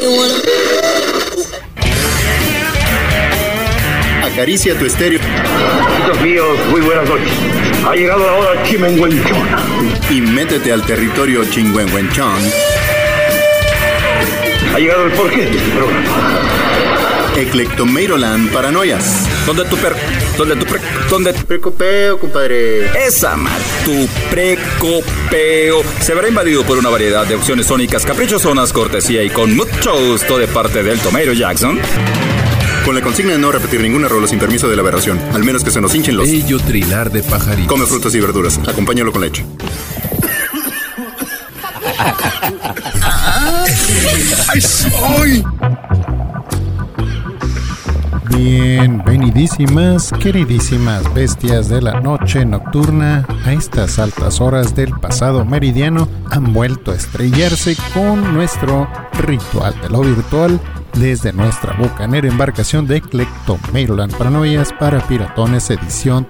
Acaricia tu estéreo. Amigos míos, muy buenas noches. Ha llegado la hora chimenguenchona. Y métete al territorio chingüengüenchón. Ha llegado el porqué de este programa. Eclectomeiroland Paranoias. ¿Dónde tu precopeo, compadre? Esa mal, tu precopeo se verá invadido por una variedad de opciones sónicas caprichosonas, cortesía y con mucho gusto de parte del Tomeiro Jackson. Con la consigna de no repetir ninguna rola sin permiso de la aberración, al menos que se nos hinchen los... Bello trinar de pajaritos. Come frutas y verduras, acompáñalo con leche. ¡Ay, soy! Bienvenidísimas, queridísimas bestias de la noche nocturna. A estas altas horas del pasado meridiano han vuelto a estrellarse con nuestro ritual de lo virtual desde nuestra bucanera embarcación de Eclectomeiroland Paranoias para Piratones edición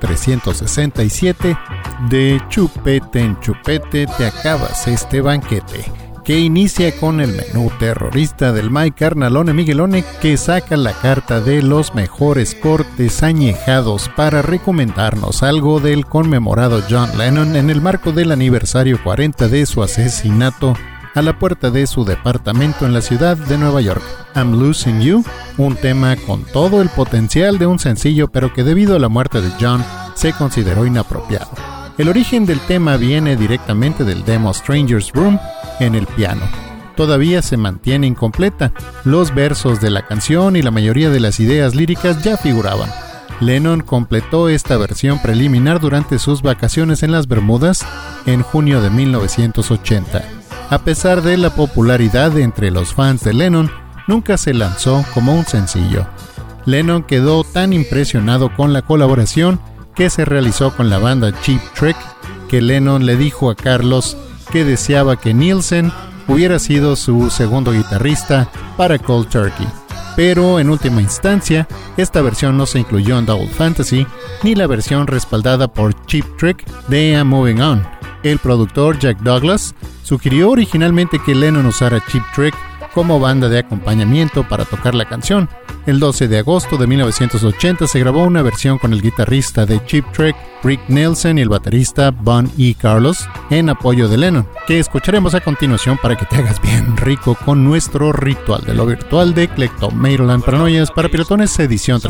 367. De chupete en chupete te acabas este banquete, que inicia con el menú terrorista del Mike Carnalone Miguelone, que saca la carta de los mejores cortes añejados para recomendarnos algo del conmemorado John Lennon en el marco del aniversario 40 de su asesinato a la puerta de su departamento en la ciudad de Nueva York. I'm Losing You, un tema con todo el potencial de un sencillo, pero que debido a la muerte de John se consideró inapropiado. El origen del tema viene directamente del demo Stranger's Room en el piano. Todavía se mantiene incompleta. Los versos de la canción y la mayoría de las ideas líricas ya figuraban. Lennon completó esta versión preliminar durante sus vacaciones en las Bermudas en junio de 1980. A pesar de la popularidad entre los fans de Lennon, nunca se lanzó como un sencillo. Lennon quedó tan impresionado con la colaboración que se realizó con la banda Cheap Trick que Lennon le dijo a Carlos que deseaba que Nielsen hubiera sido su segundo guitarrista para Cold Turkey. Pero en última instancia, esta versión no se incluyó en Double Fantasy, ni la versión respaldada por Cheap Trick de I'm Moving On. El productor Jack Douglas sugirió originalmente que Lennon usara Cheap Trick como banda de acompañamiento para tocar la canción. El 12 de agosto de 1980 se grabó una versión con el guitarrista de Cheap Trick, Rick Nielsen, y el baterista Bon E. Carlos en apoyo de Lennon, que escucharemos a continuación para que te hagas bien rico con nuestro ritual de lo virtual de Eclectomeiroland Paranoias para Piratones edición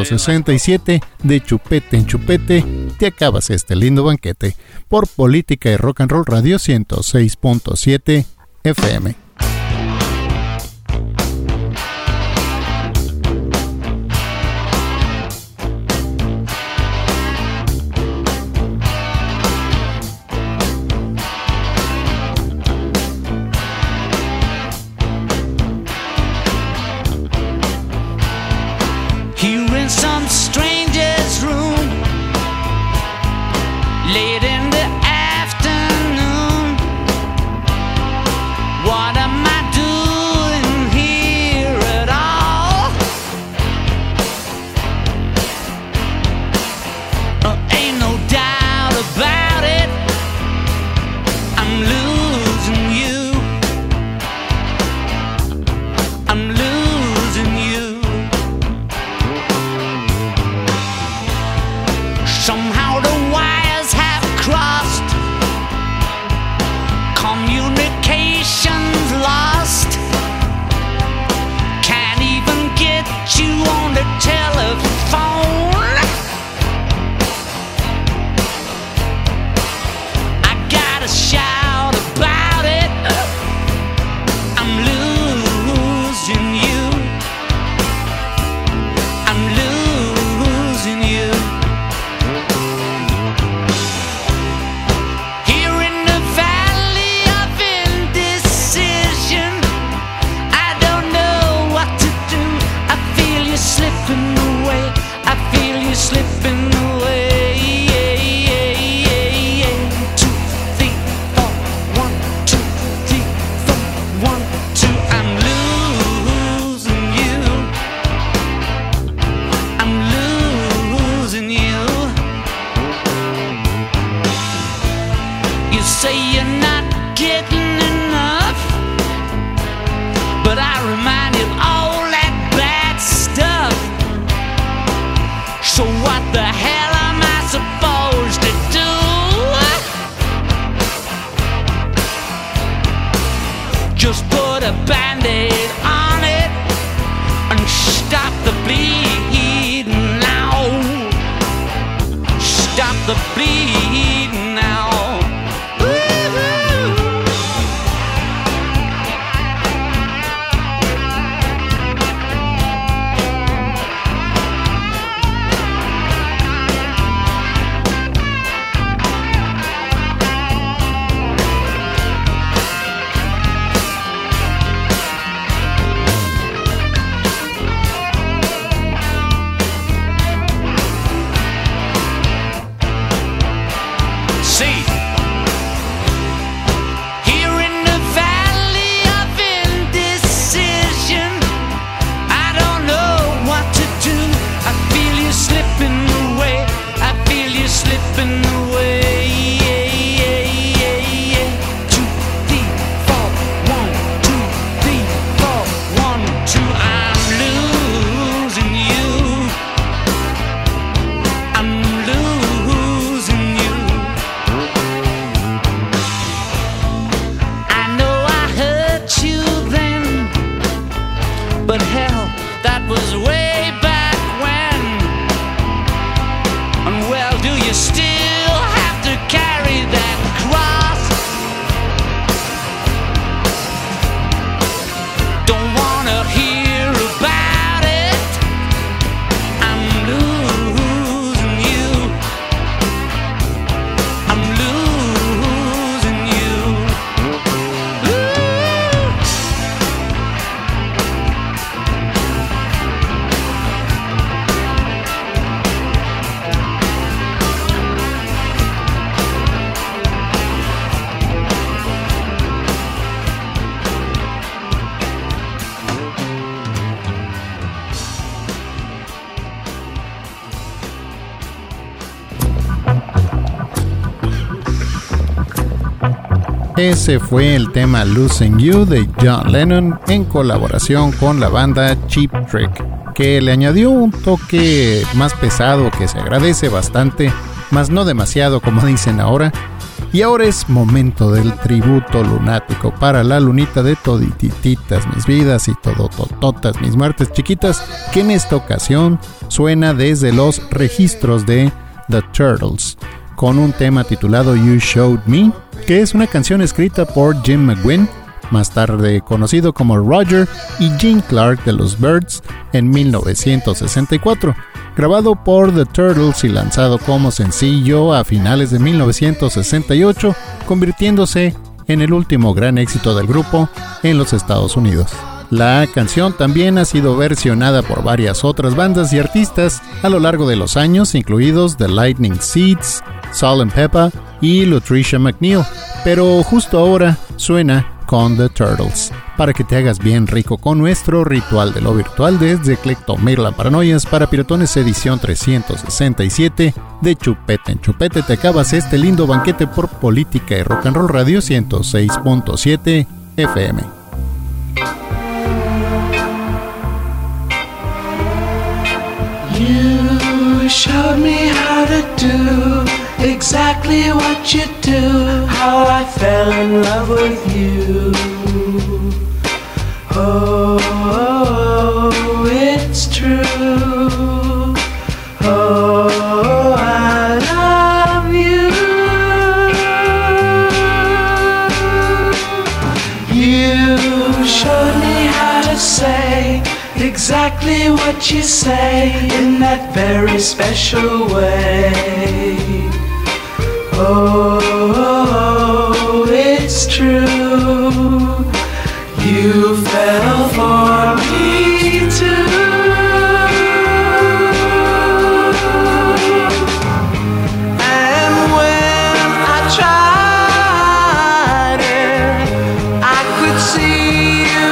367. De chupete en chupete te acabas este lindo banquete por Política y Rock and Roll Radio 106.7 FM. Late in the afternoon, what Just put a band-aid on it and stop the bleeding now. Stop the bleeding now. Ese fue el tema Losing You de John Lennon en colaboración con la banda Cheap Trick, que le añadió un toque más pesado que se agradece bastante, mas no demasiado como dicen ahora. Y ahora es momento del tributo lunático para la lunita de toditititas mis vidas y todotototas mis muertes chiquitas, que en esta ocasión suena desde los registros de The Turtles, con un tema titulado You Showed Me, que es una canción escrita por Jim McGuinn, más tarde conocido como Roger, y Gene Clark de los Byrds en 1964, grabado por The Turtles y lanzado como sencillo a finales de 1968, convirtiéndose en el último gran éxito del grupo en los Estados Unidos. La canción también ha sido versionada por varias otras bandas y artistas a lo largo de los años, incluidos The Lightning Seeds, Salt & Pepper y Latricia McNeil, pero justo ahora suena con The Turtles, para que te hagas bien rico con nuestro ritual de lo virtual desde Clectomail Paranoias para Piratones edición 367. De chupete en chupete te acabas este lindo banquete por Política y Rock and Roll Radio 106.7 FM. You showed me how to do exactly what you do, how I fell in love with you. Oh, it's true. Oh, I love you. You showed me how to say exactly what you say in that very special way. Oh, it's true. You fell for me too. And when I tried it, I could see you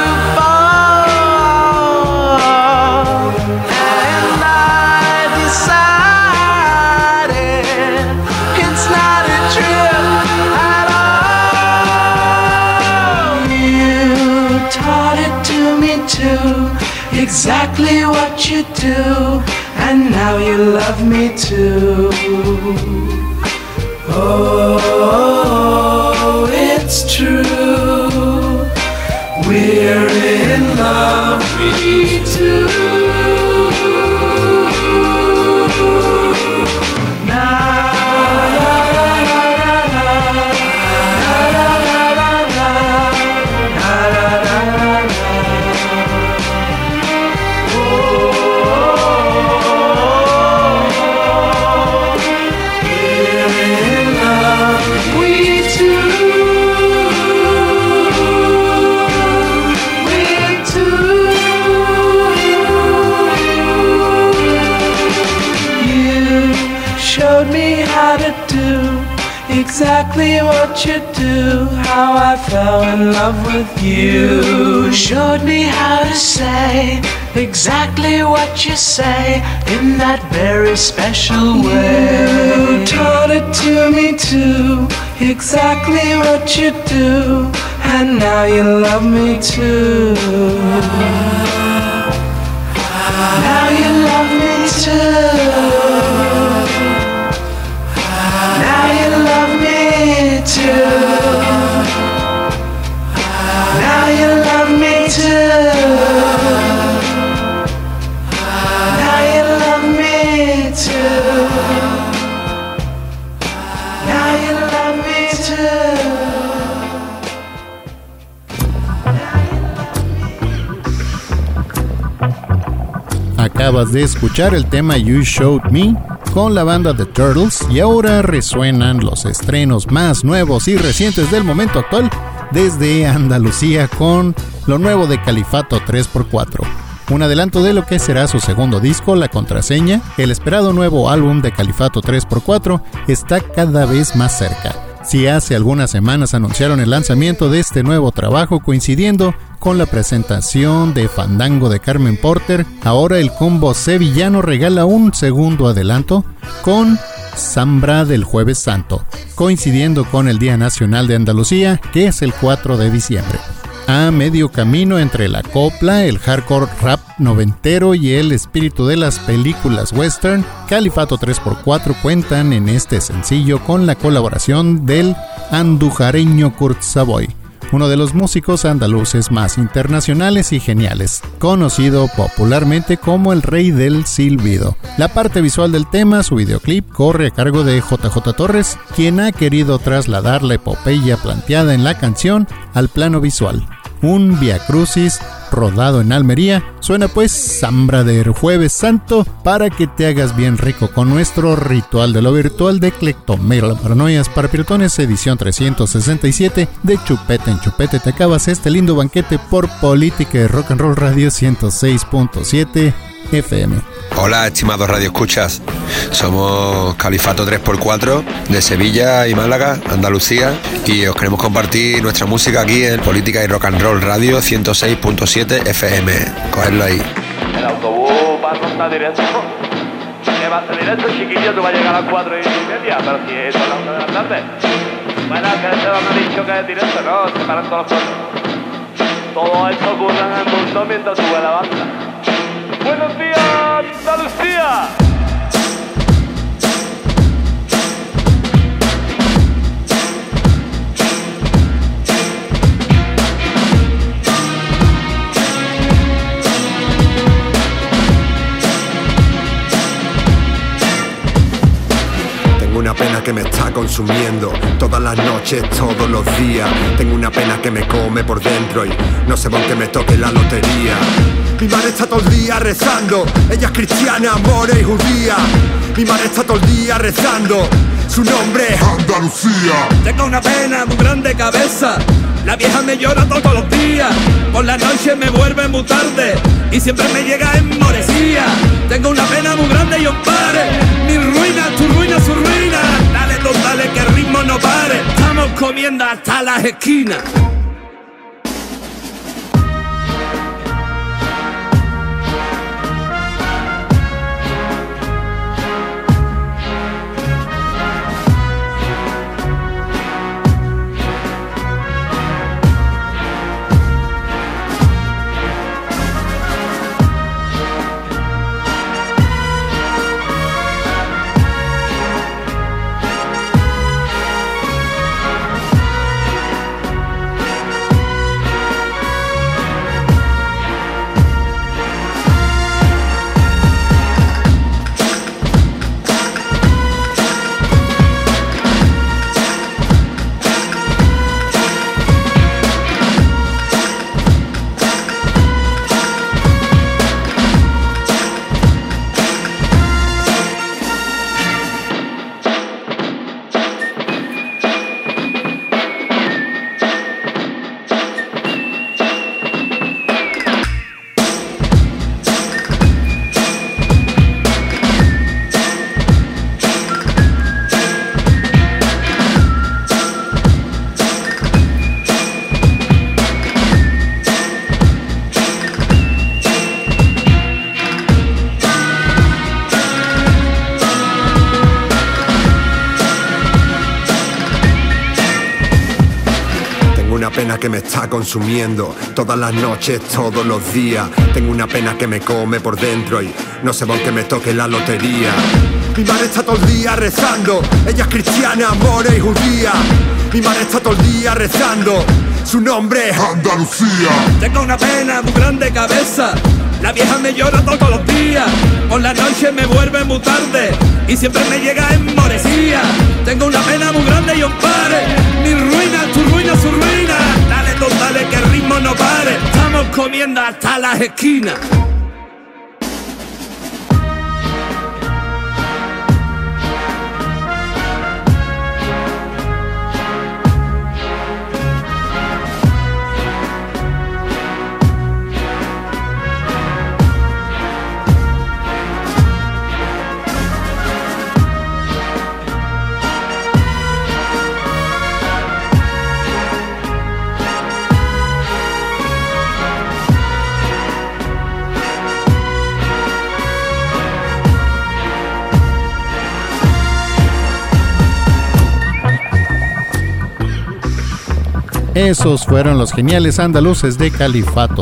fall. And I decided it's not a trip at all. You taught it to me too, exactly what you do, and now you love me too. Oh, it's true. We're in love, we two. Exactly what you do, how I fell in love with you. Showed me how to say exactly what you say in that very special way. You taught it to me too, exactly what you do, and now you love me too. Now you love me too. Now you love me too. Now you love me too. Now you love me too. Now you love me too. Acabas de escuchar el tema You Showed Me con la banda The Turtles y ahora resuenan los estrenos más nuevos y recientes del momento actual desde Andalucía con lo nuevo de Califato 3x4. Un adelanto de lo que será su segundo disco, La Contraseña. El esperado nuevo álbum de Califato 3x4 está cada vez más cerca. Si hace algunas semanas anunciaron el lanzamiento de este nuevo trabajo coincidiendo con la presentación de Fandango de Carmen Porter, ahora el combo sevillano regala un segundo adelanto con Zambra del Jueves Santo, coincidiendo con el Día Nacional de Andalucía, que es el 4 de diciembre. A medio camino entre la copla, el hardcore rap noventero y el espíritu de las películas western, Califato 3x4 cuentan en este sencillo con la colaboración del andujareño Kurt Savoy, uno de los músicos andaluces más internacionales y geniales, conocido popularmente como el Rey del Silbido. La parte visual del tema, su videoclip, corre a cargo de JJ Torres, quien ha querido trasladar la epopeya planteada en la canción al plano visual. Un viacrucis rodado en Almería. Suena pues Zambra del Jueves Santo para que te hagas bien rico con nuestro ritual de lo virtual de Clectomero, la Paranoias para Piratones, edición 367 de Chupete en Chupete. Te acabas este lindo banquete por Política de Rock and Roll Radio 106.7 FM. Hola, estimados radioescuchas. Somos Califato 3x4 de Sevilla y Málaga, Andalucía, y os queremos compartir nuestra música aquí en Política y Rock and Roll Radio 106.7 FM. Cogedlo ahí. El autobús va a estar directo. Que va a ser directo, chiquillo, tú vas a llegar a las 4:30, pero si es a las 1 de la tarde. Bueno, que este me ha dicho que es directo, no, se paran todos los coches. Todo esto ocurre en el mundo mientras sube la banda. ¡Buenos días, Andalucía! Tengo una pena que me está consumiendo todas las noches, todos los días. Tengo una pena que me come por dentro y no sé por qué me toque la lotería. Mi madre está todo el día rezando, ella es cristiana, more y judía. Mi madre está todo el día rezando, su nombre es Andalucía. Tengo una pena muy grande cabeza, la vieja me llora todos los días. Por la noche me vuelve muy tarde y siempre me llega en moresía. Tengo una pena muy grande y os pare, mi ruina, tu ruina, su ruina. Dale, dos, dale, que el ritmo no pare, estamos comiendo hasta las esquinas. que me está consumiendo. Todas las noches, todos los días. Tengo una pena que me come por dentro y no sé por qué me toque la lotería. Mi madre está todo el día rezando. Ella es cristiana, mora y judía. Mi madre está todo el día rezando. Su nombre es Andalucía. Tengo una pena muy grande cabeza. La vieja me llora todos los días. Por la noche me vuelve muy tarde y siempre me llega en moresía. Tengo una pena muy grande y un pare. Mi ruina, tu ruina, su ruina. Dale, don, dale, que el ritmo no pare. Estamos comiendo hasta las esquinas. Esos fueron los geniales andaluces de Califato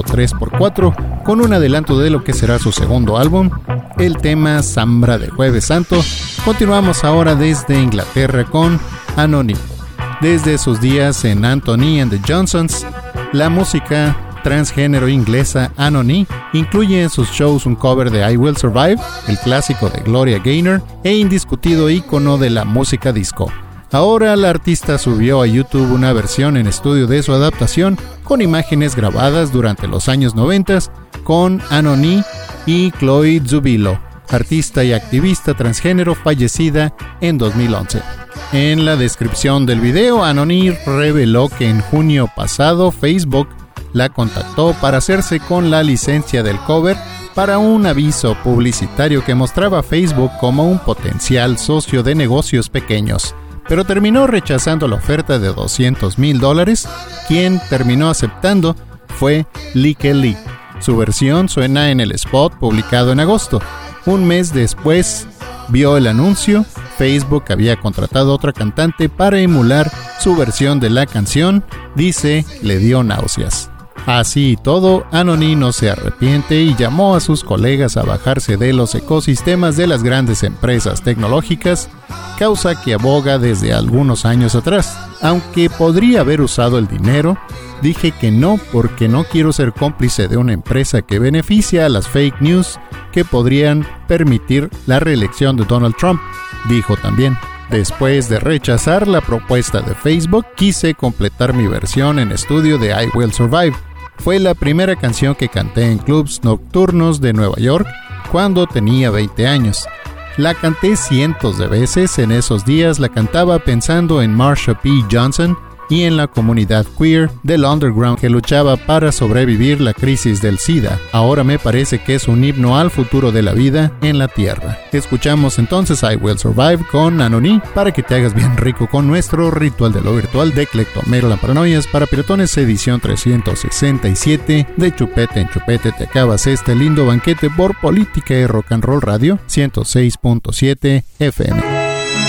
3x4, con un adelanto de lo que será su segundo álbum, el tema Zambra de Jueves Santo. Continuamos ahora desde Inglaterra con Anohni. Desde sus días en Anthony and the Johnsons, la música transgénero inglesa Anohni incluye en sus shows un cover de I Will Survive, el clásico de Gloria Gaynor e indiscutido ícono de la música disco. Ahora la artista subió a YouTube una versión en estudio de su adaptación con imágenes grabadas durante los años 90 con Anohni y Chloe Zubilo, artista y activista transgénero fallecida en 2011. En la descripción del video, Anohni reveló que en junio pasado Facebook la contactó para hacerse con la licencia del cover para un aviso publicitario que mostraba a Facebook como un potencial socio de negocios pequeños, pero terminó rechazando la oferta de $200,000. Quien terminó aceptando fue Like Lee. Su versión suena en el spot publicado en agosto. Un mes después vio el anuncio. Facebook había contratado a otra cantante para emular su versión de la canción. Dice, le dio náuseas. Así y todo, Anohni no se arrepiente y llamó a sus colegas a bajarse de los ecosistemas de las grandes empresas tecnológicas, causa que aboga desde algunos años atrás. Aunque podría haber usado el dinero, dije que no porque no quiero ser cómplice de una empresa que beneficia a las fake news que podrían permitir la reelección de Donald Trump, dijo también. Después de rechazar la propuesta de Facebook, quise completar mi versión en estudio de I Will Survive. Fue la primera canción que canté en clubs nocturnos de Nueva York cuando tenía 20 años. La canté cientos de veces. En esos días la cantaba pensando en Marsha P. Johnson y en la comunidad queer del underground que luchaba para sobrevivir la crisis del SIDA. Ahora me parece que es un himno al futuro de la vida en la Tierra. Escuchamos entonces I Will Survive con Anohni para que te hagas bien rico con nuestro ritual de lo virtual de Cleptomero Paranoias para Piratones, edición 367. De chupete en chupete te acabas este lindo banquete por Política y Rock and Roll Radio 106.7 FM.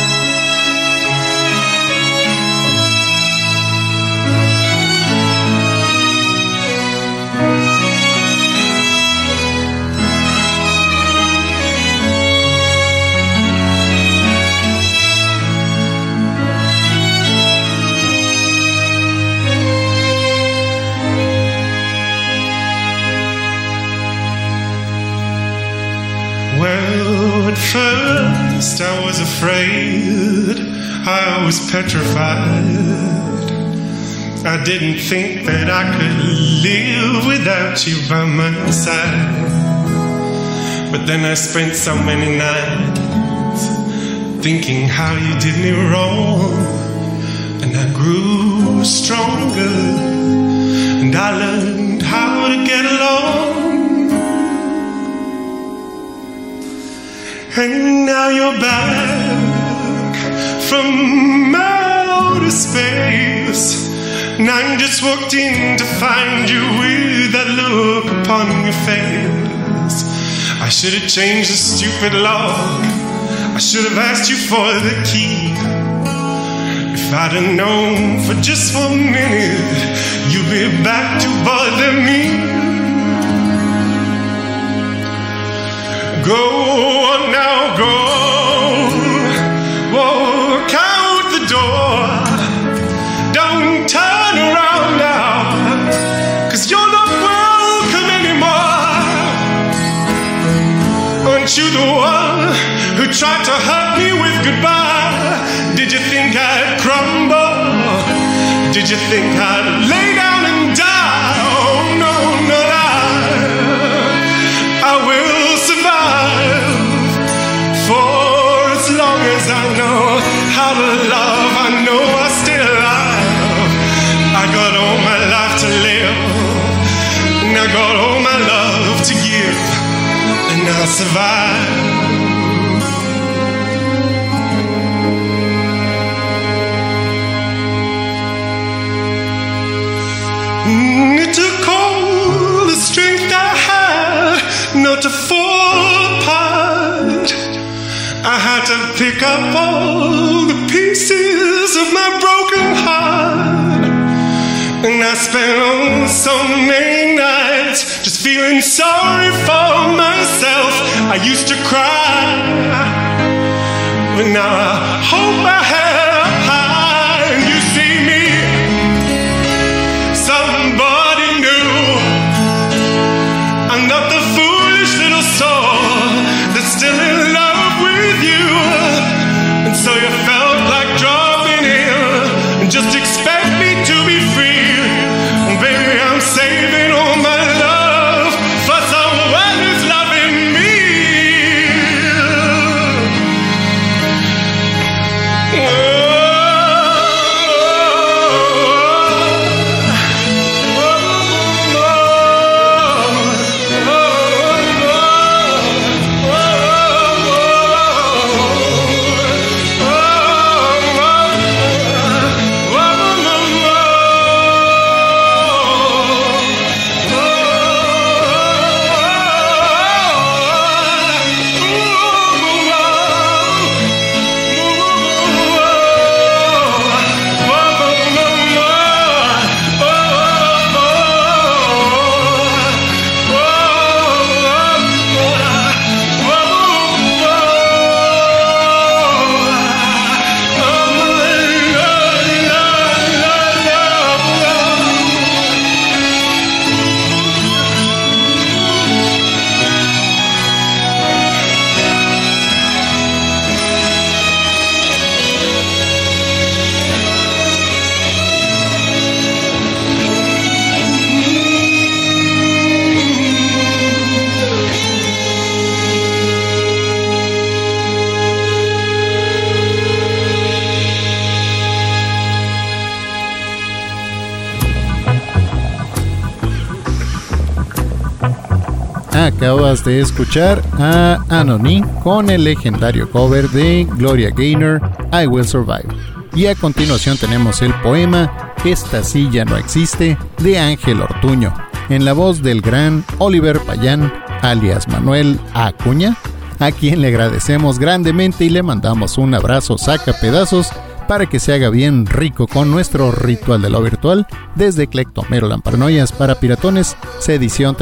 Well, at first I was afraid, I was petrified. I didn't think that I could live without you by my side. But then I spent so many nights thinking how you did me wrong, and I grew stronger, and I learned how to get along. And now you're back from outer space, and I just walked in to find you with that look upon your face. I should have changed the stupid lock, I should have asked you for the key. If If I'd have known for just 1 minute you'd be back to bother me. Go on now, go. Walk out the door. Don't turn around now, 'cause you're not welcome anymore. Aren't you the one who tried to hurt me with goodbye? Did you think I'd crumble? Did you think I'd lay down and die? Oh no, not I will survive for as long as I know how to love. I know I'm still alive. I got all my life to live, and I got all my love to give, and I'll survive. It took all the strength I had not to fall apart. I had to pick up all the pieces of my broken heart, and I spent so many nights just feeling sorry for myself. I used to cry, but now I hold my head up high, and you see me, somebody new. I'm not the foolish little soul that's still in love with you. And so you felt like dropping in and just expect me to be free. Baby, I'm saving all my love for someone who's loving me. Acabas de escuchar a Anohni con el legendario cover de Gloria Gaynor, I Will Survive. Y a continuación tenemos el poema Esta silla no existe, de Ángel Ortuño, en la voz del gran Oliver Payán, alias Manuel Acuña, a quien le agradecemos grandemente y le mandamos un abrazo sacapedazos para que se haga bien rico con nuestro ritual de lo virtual desde Clectomero Paranoias para Piratones, edición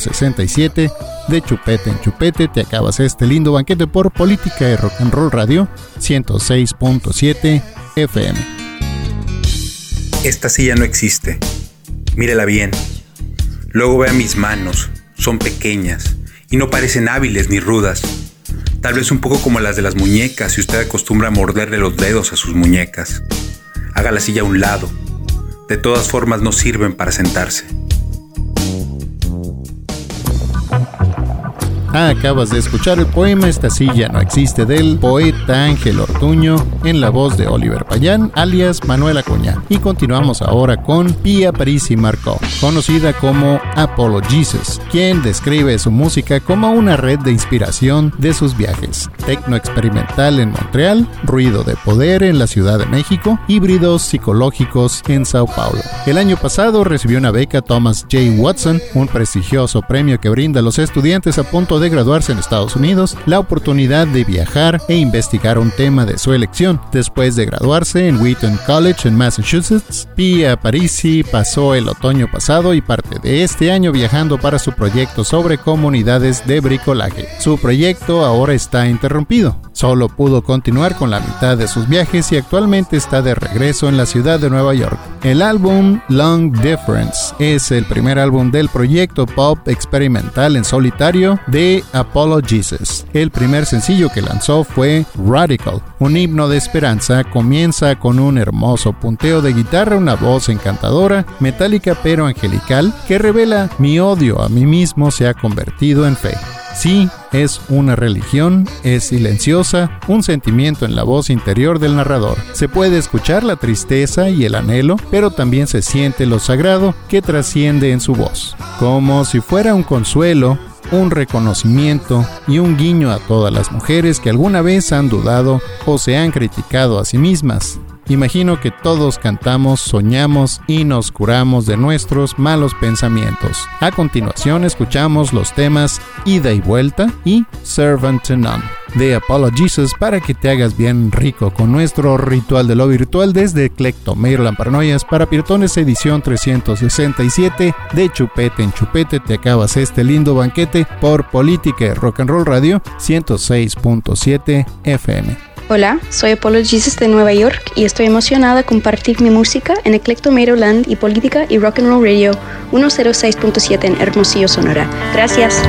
367 de Chupete en Chupete. Te acabas este lindo banquete por Política y Rock and Roll Radio 106.7 FM. Esta silla no existe. Mírela bien. Luego vea mis manos. Son pequeñas y no parecen hábiles ni rudas. Tal vez un poco como las de las muñecas si usted acostumbra a morderle los dedos a sus muñecas. Haga la silla a un lado. De todas formas no sirven para sentarse. Acabas de escuchar el poema Esta silla no existe del poeta Ángel Ortuño en la voz de Oliver Payán, alias Manuel Acuña. Y continuamos ahora con Pia Parisi Marco, conocida como Apollo Jesus, quien describe su música como una red de inspiración de sus viajes. Tecno experimental en Montreal, ruido de poder en la Ciudad de México, híbridos psicológicos en Sao Paulo. El año pasado recibió una beca Thomas J. Watson, un prestigioso premio que brinda a los estudiantes a punto de de graduarse en Estados Unidos, la oportunidad de viajar e investigar un tema de su elección. Después de graduarse en Wheaton College en Massachusetts, Pia Parisi pasó el otoño pasado y parte de este año viajando para su proyecto sobre comunidades de bricolaje. Su proyecto ahora está interrumpido. Solo pudo continuar con la mitad de sus viajes y actualmente está de regreso en la ciudad de Nueva York. El álbum Long Difference es el primer álbum del proyecto pop experimental en solitario de Apollo Jesus. El primer sencillo que lanzó fue Radical, un himno de esperanza. Comienza con un hermoso punteo de guitarra, una voz encantadora, metálica pero angelical, que revela: mi odio a mí mismo se ha convertido en fe. Sí, es una religión, es silenciosa, un sentimiento en la voz interior del narrador. Se puede escuchar la tristeza y el anhelo, pero también se siente lo sagrado que trasciende en su voz. Como si fuera un consuelo, un reconocimiento y un guiño a todas las mujeres que alguna vez han dudado o se han criticado a sí mismas. Imagino que todos cantamos, soñamos y nos curamos de nuestros malos pensamientos. A continuación escuchamos los temas Ida y Vuelta y Servant to None de Apollo Jesus para que te hagas bien rico con nuestro ritual de lo virtual desde Clectomeiro Paranoias para Piratones edición 367 de Chupete en Chupete. Te acabas este lindo banquete por Política y Rock and Roll Radio 106.7 FM. Hola, soy Apollo Jesus de Nueva York y estoy emocionada de compartir mi música en Eclectomeiro Land y Política y Rock and Roll Radio 106.7 en Hermosillo, Sonora. Gracias.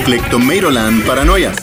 Eclectomeiroland Paranoias.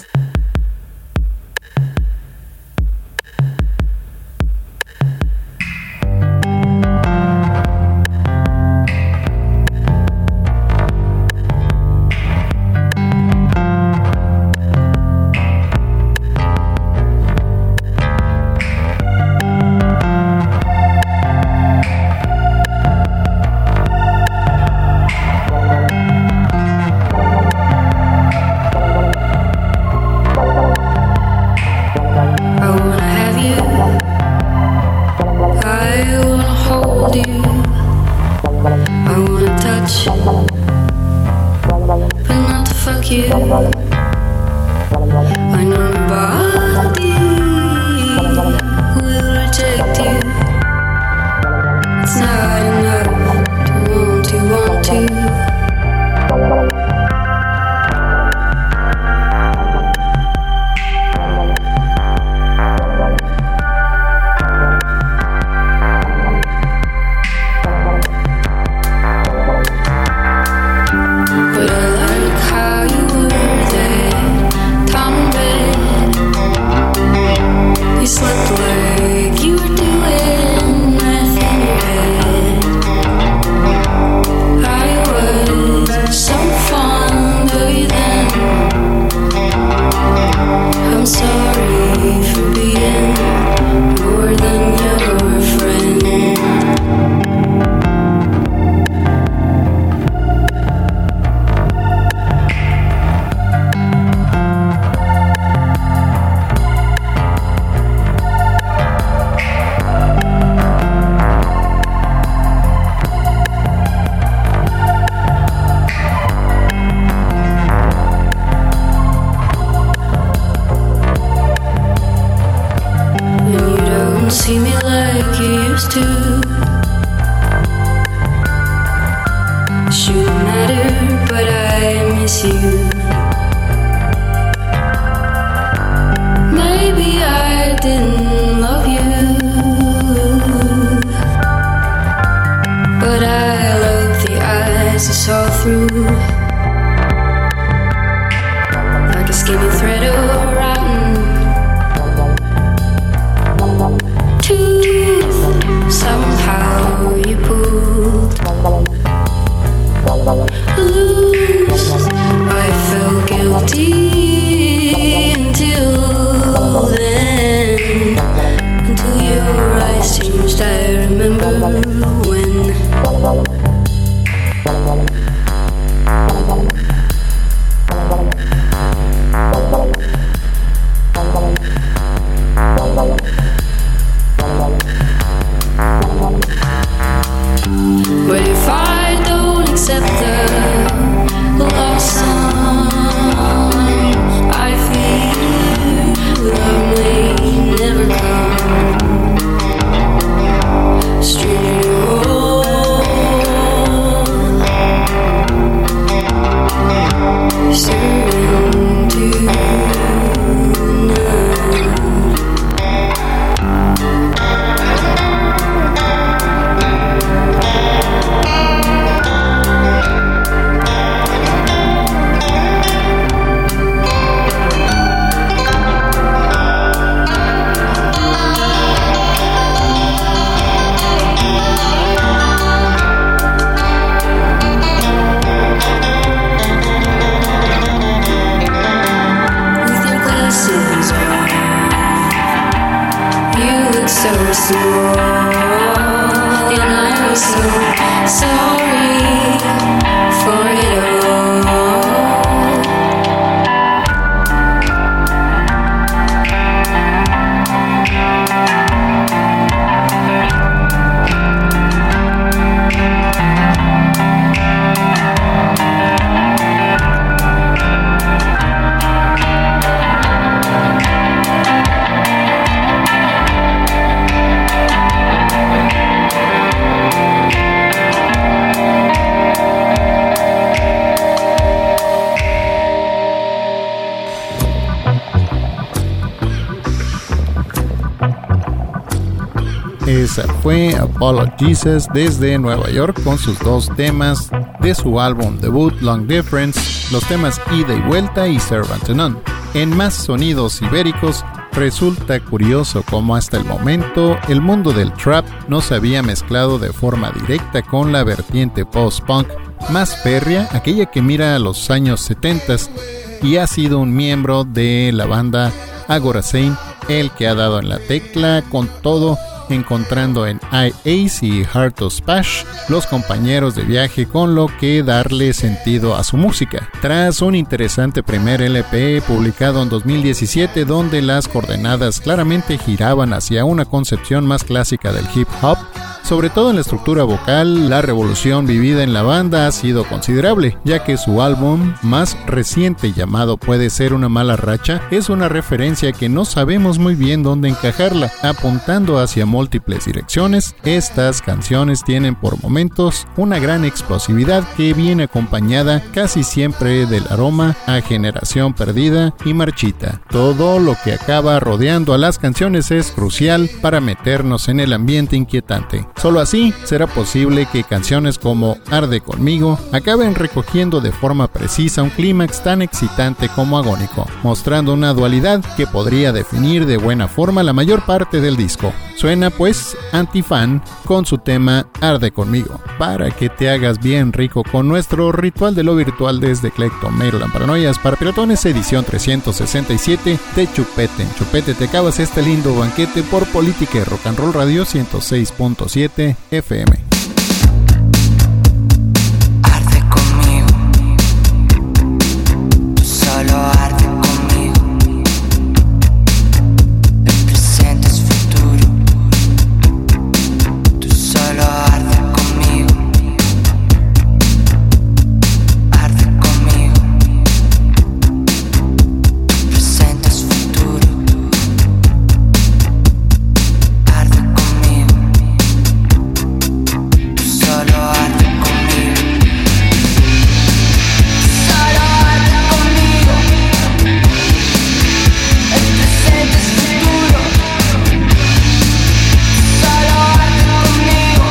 Esa fue Apollo Jesus desde Nueva York con sus dos temas de su álbum debut Long Difference los temas Ida y Vuelta y Servant to None. En más sonidos ibéricos, resulta curioso cómo hasta el momento el mundo del trap no se había mezclado de forma directa con la vertiente post-punk más férrea, aquella que mira a los años 70 y ha sido un miembro de la banda Agora Zane el que ha dado en la tecla con todo, encontrando en I-Ace y Heart of Spash los compañeros de viaje con lo que darle sentido a su música. Tras un interesante primer LP publicado en 2017 donde las coordenadas claramente giraban hacia una concepción más clásica del hip hop, sobre todo en la estructura vocal, la revolución vivida en la banda ha sido considerable, ya que su álbum más reciente llamado Puede ser una mala racha es una referencia que no sabemos muy bien dónde encajarla, apuntando hacia múltiples direcciones. Estas canciones tienen por momentos una gran explosividad que viene acompañada casi siempre del aroma a Generación Perdida y Marchita. Todo lo que acaba rodeando a las canciones es crucial para meternos en el ambiente inquietante. Solo así será posible que canciones como Arde Conmigo acaben recogiendo de forma precisa un clímax tan excitante como agónico, mostrando una dualidad que podría definir de buena forma la mayor parte del disco. Suena pues Antifan con su tema Arde Conmigo, para que te hagas bien rico con nuestro ritual de lo virtual desde Eclecto Maryland Paranoias para Piratones, edición 367 de Chupete en Chupete. Te acabas este lindo banquete por Política y Rock and Roll Radio 106.7 FM. Arde conmigo, tú solo arde conmigo. El presente es futuro, tú solo arde conmigo. Arde conmigo, el presente es futuro. Arde conmigo. Solo arde conmigo. Solo arde conmigo. El presente es futuro. Solo arde conmigo.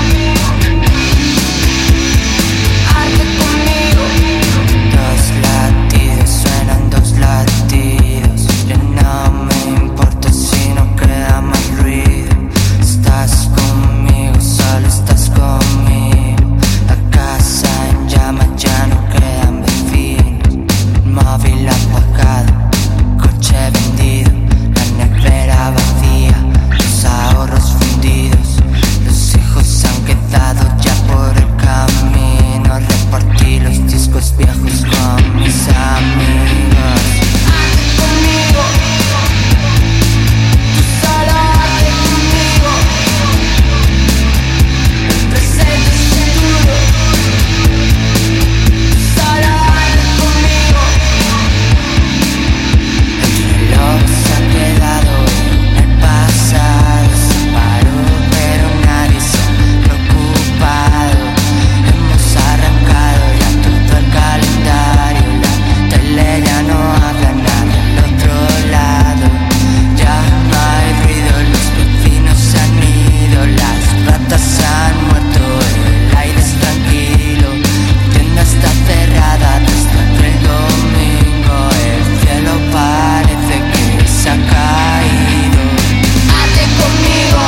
Arde conmigo. Dos latidos suenan dos latidos. Ya no me importa si no queda más ruido. Estás conmigo, solo estás conmigo. La casa en llamas, ya no quedan vecinos. El móvil apagado, coche vendido, la nevera vacía, los ahorros fundidos. Los hijos han quedado ya por el camino. Repartí los discos viejos con mis amigos. Arde conmigo, tú solo arde conmigo. El presente es futuro, solo arde conmigo. El reloj se ha quedado en el pasado. Se paró pero nadie se ha preocupado. Hemos arrancado ya todo el calendario. La tele ya no habla nada al otro lado. Ya no hay ruido, los vecinos se han ido. Las ratas han muerto, el aire es tranquilo. La tienda está cerrada desde el domingo. El cielo parece que se ha caído. Arde conmigo,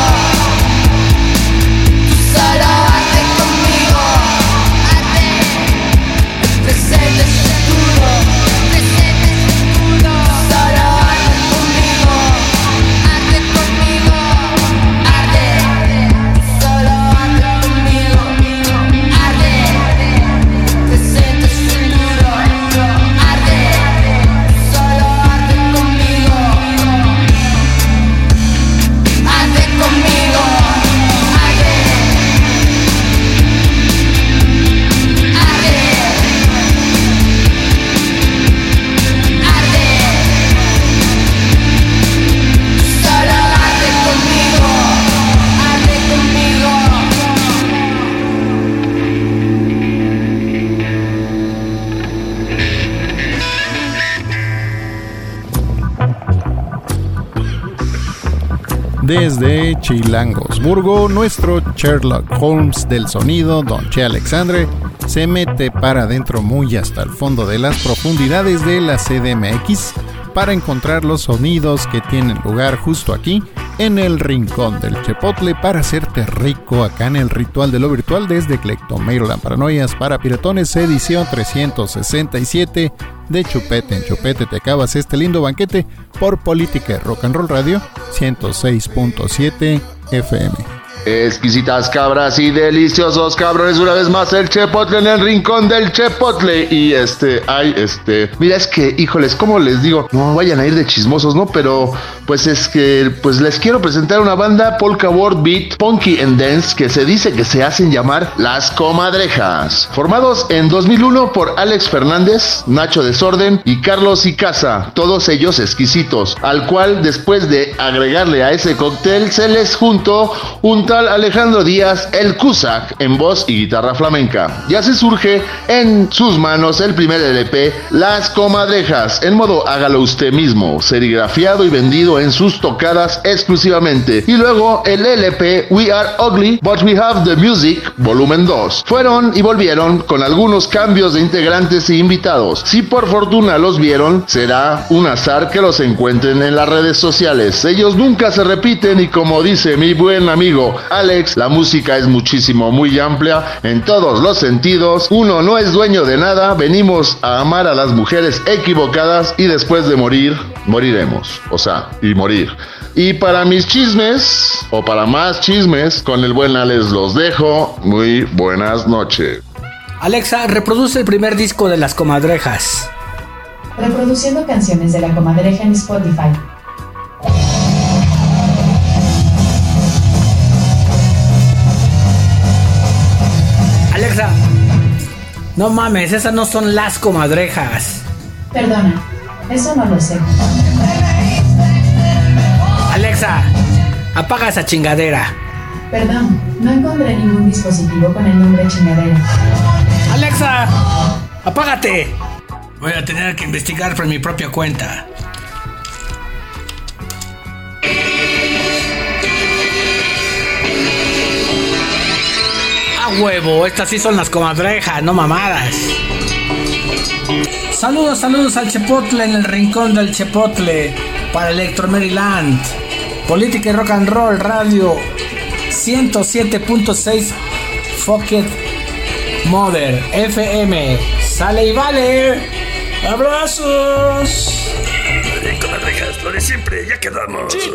tú solo arde conmigo. Arde, el presente es futuro. Presente es futuro. Solo arde conmigo. Arde conmigo. Arde, solo arde conmigo. Arde, presente es futuro. Arde, solo arde conmigo. Arde conmigo. Arde, solo arde conmigo. Arde conmigo. Desde Chilangosburgo, nuestro Sherlock Holmes del sonido, Don Che Alexandre, se mete para adentro muy hasta el fondo de las profundidades de la CDMX para encontrar los sonidos que tienen lugar justo aquí en el rincón del Chepotle para hacerte rico acá en el ritual de lo virtual desde Clectomaryland. Paranoias para Piratones, edición 367 de Chupete en Chupete. Te acabas este lindo banquete por Política y Rock and Roll Radio 106.7 FM. Exquisitas cabras y deliciosos cabrones, una vez más el Chepotle en el rincón del Chepotle. Y mira, es que, híjoles, ¿cómo les digo? No vayan a ir de chismosos, ¿no? Pero pues es que pues les quiero presentar una banda polka world beat, punky and dance, que se dice que se hacen llamar Las Comadrejas. Formados en 2001 por Alex Fernández, Nacho Desorden y Carlos Icaza, todos ellos exquisitos, al cual después de agregarle a ese cóctel se les juntó un tal Alejandro Díaz, el Cusack, en voz y guitarra flamenca. Ya se surge en sus manos el primer LP, Las Comadrejas, en modo hágalo usted mismo, serigrafiado y vendido en sus tocadas exclusivamente. Y luego el LP We Are Ugly But We Have the Music, volumen 2. Fueron y volvieron con algunos cambios de integrantes e invitados. Si por fortuna los vieron, será un azar que los encuentren en las redes sociales. Ellos nunca se repiten y como dice mi buen amigo Alex, la música es muchísimo, muy amplia en todos los sentidos. Uno no es dueño de nada, venimos a amar a las mujeres equivocadas y después de morir, moriremos. O sea, y morir. Y para mis chismes, o para más chismes, con el buen Alex los dejo. Muy buenas noches. Alexa, reproduce el primer disco de Las Comadrejas. Reproduciendo canciones de La Comadreja en Spotify. Alexa, no mames, esas no son Las Comadrejas. Perdona, eso no lo sé. Alexa, apaga esa chingadera. Perdón, no encontré ningún dispositivo con el nombre chingadera. Alexa, apágate. Voy a tener que investigar por mi propia cuenta. Huevo, estas sí son Las Comadrejas, no mamadas. Saludos al Chepotle en el rincón del Chepotle para Electro Maryland, Política y Rock and Roll Radio 107.6 Fucked Mother FM. Sale y vale. Abrazos. Comadrejas, lo de siempre, ya quedamos. Sí.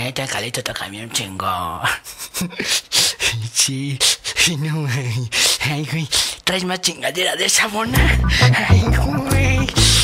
neta, Calito toca bien chingón. Sí, no, güey. Ay, güey, ¿traes más chingadera de esa mona? Ay, güey.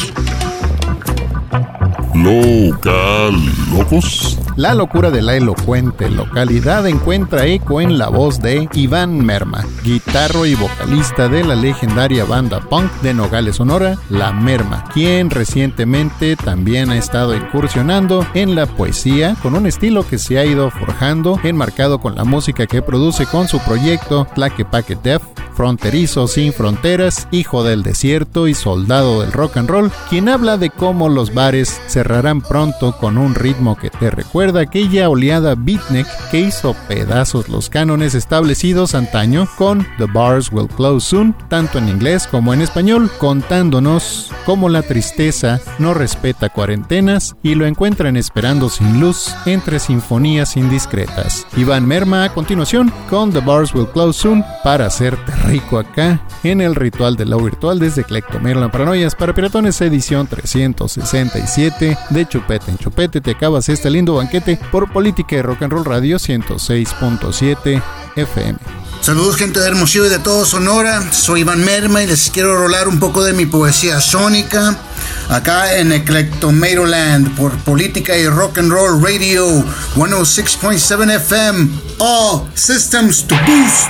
Local Locos. La locura de la elocuente localidad encuentra eco en la voz de Iván Merma, guitarro y vocalista de la legendaria banda punk de Nogales, Sonora, La Merma, quien recientemente también ha estado incursionando en la poesía con un estilo que se ha ido forjando, enmarcado con la música que produce con su proyecto Tlaquepaque Def, fronterizo sin fronteras, hijo del desierto y soldado del rock and roll, quien habla de cómo los bares cerrarán pronto con un ritmo que te recuerda aquella oleada beatnik que hizo pedazos los cánones establecidos antaño con The Bars Will Close Soon, tanto en inglés como en español, contándonos cómo la tristeza no respeta cuarentenas y lo encuentran esperando sin luz entre sinfonías indiscretas. Iván Merma a continuación con The Bars Will Close Soon para hacerte rico acá en el ritual de lo virtual desde Eclecto Maryland Paranoias para Piratones, edición 367 de Chupete en Chupete. Te acabas este lindo banquete por Política y Rock and Roll Radio 106.7 FM. Saludos, gente de Hermosillo y de todo Sonora. Soy Iván Merma y les quiero rolar un poco de mi poesía sónica acá en Eclecto Maryland por Política y Rock and Roll Radio 106.7 FM. All systems to boost.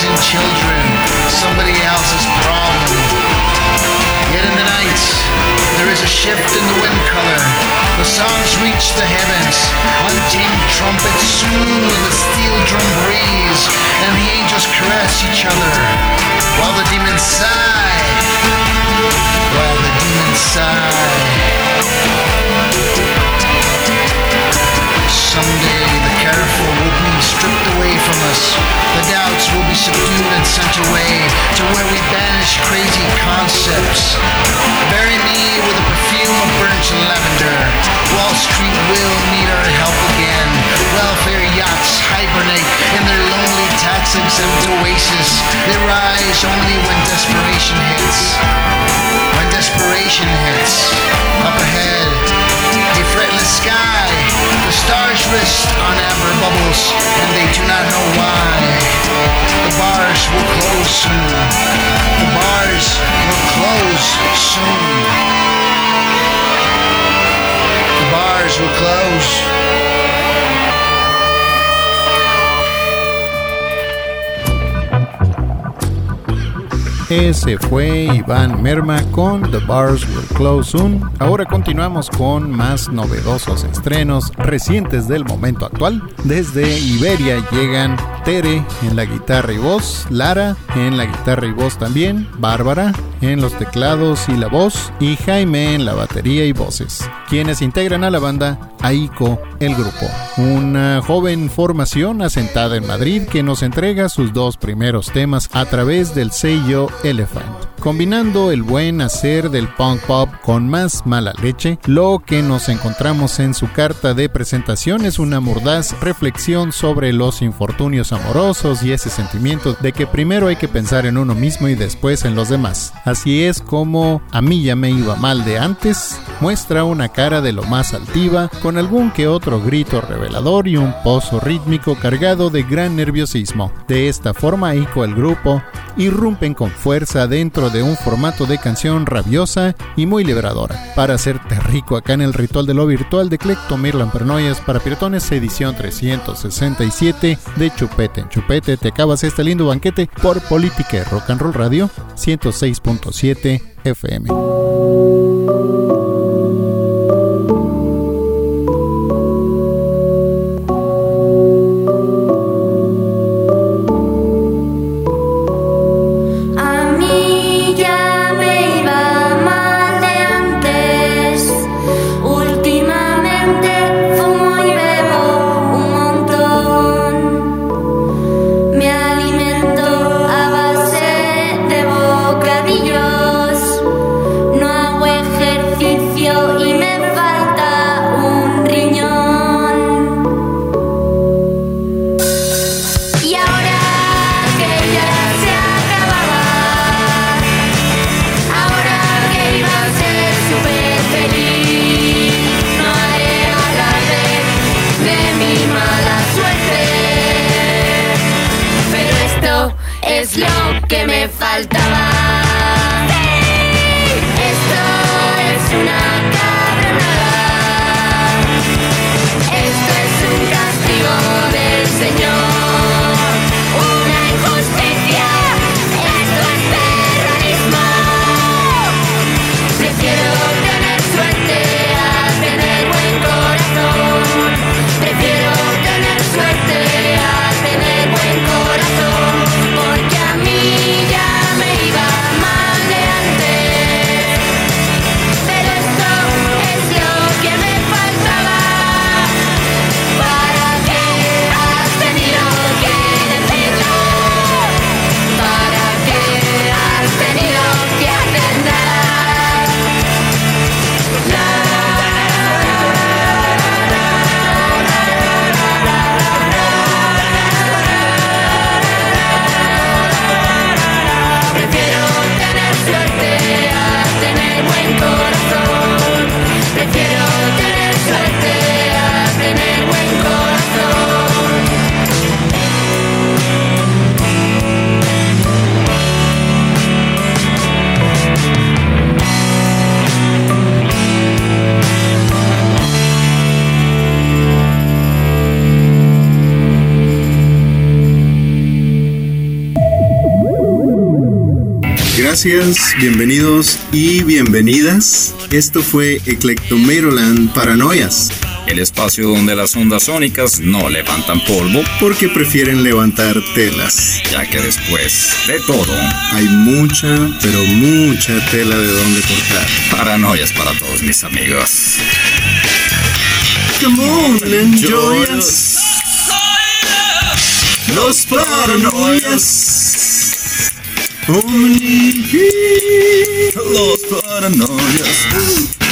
Children, somebody else's problem. Yet in the night, There is a shift in the wind color. The songs reach the heavens. Untamed trumpets soothe the steel drum breeze, and the angels caress each other while the demons sigh. While the demons sigh. Someday the careful will be stripped away from us. The doubts will be subdued and sent away to where we banish crazy concepts. Bury me with a perfume of burnt lavender. Wall Street will need our help again. Welfare yachts hibernate in their lonely tax-exempt oasis. They rise only when desperation hits. When desperation hits. Up ahead, a fretless sky. The stars rest on amber bubbles, and they do not know why. The bars will close soon. The bars will close soon. The bars will close. Ese fue Iván Merma con The Bars Will Close Soon. Ahora continuamos con más novedosos estrenos recientes del momento actual. Desde Iberia llegan Tere en la guitarra y voz, Lara en la guitarra y voz también, Bárbara en los teclados y la voz, y Jaime en la batería y voces, quienes integran a la banda Aiko el grupo, una joven formación asentada en Madrid que nos entrega sus dos primeros temas a través del sello Elephant, combinando el buen hacer del punk pop con más mala leche. Lo que nos encontramos en su carta de presentación es una mordaz reflexión sobre los infortunios amorosos y ese sentimiento de que primero hay que pensar en uno mismo y después en los demás. Así es como A mí ya me iba mal de antes muestra una cara de lo más altiva, con algún que otro grito revelador y un pozo rítmico cargado de gran nerviosismo. De esta forma, Aiko el grupo irrumpen con fuerza dentro de un formato de canción rabiosa y muy liberadora, para hacerte rico acá en el ritual de lo virtual de Clectomirlan Paranoias para Piratones, edición 367 de Chupete en Chupete. Te acabas este lindo banquete por Política y Rock and Roll Radio 106.7 FM. Es lo que me faltaba. Sí, esto es una cabronada. Esto es un castigo del Señor, una injusticia. Esto es terrorismo. Prefiero tener suerte a tener buen corazón. Prefiero tener suerte a tener buen corazón. Porque a mí ya me iba gracias, bienvenidos y bienvenidas. Esto fue Eclectomeroland Paranoias. El espacio donde las ondas sónicas no levantan polvo porque prefieren levantar telas. Ya que después de todo hay mucha, pero mucha tela de donde cortar. Paranoias para todos mis amigos. Come on, enjoy us. Los paranoias. Los paranoias.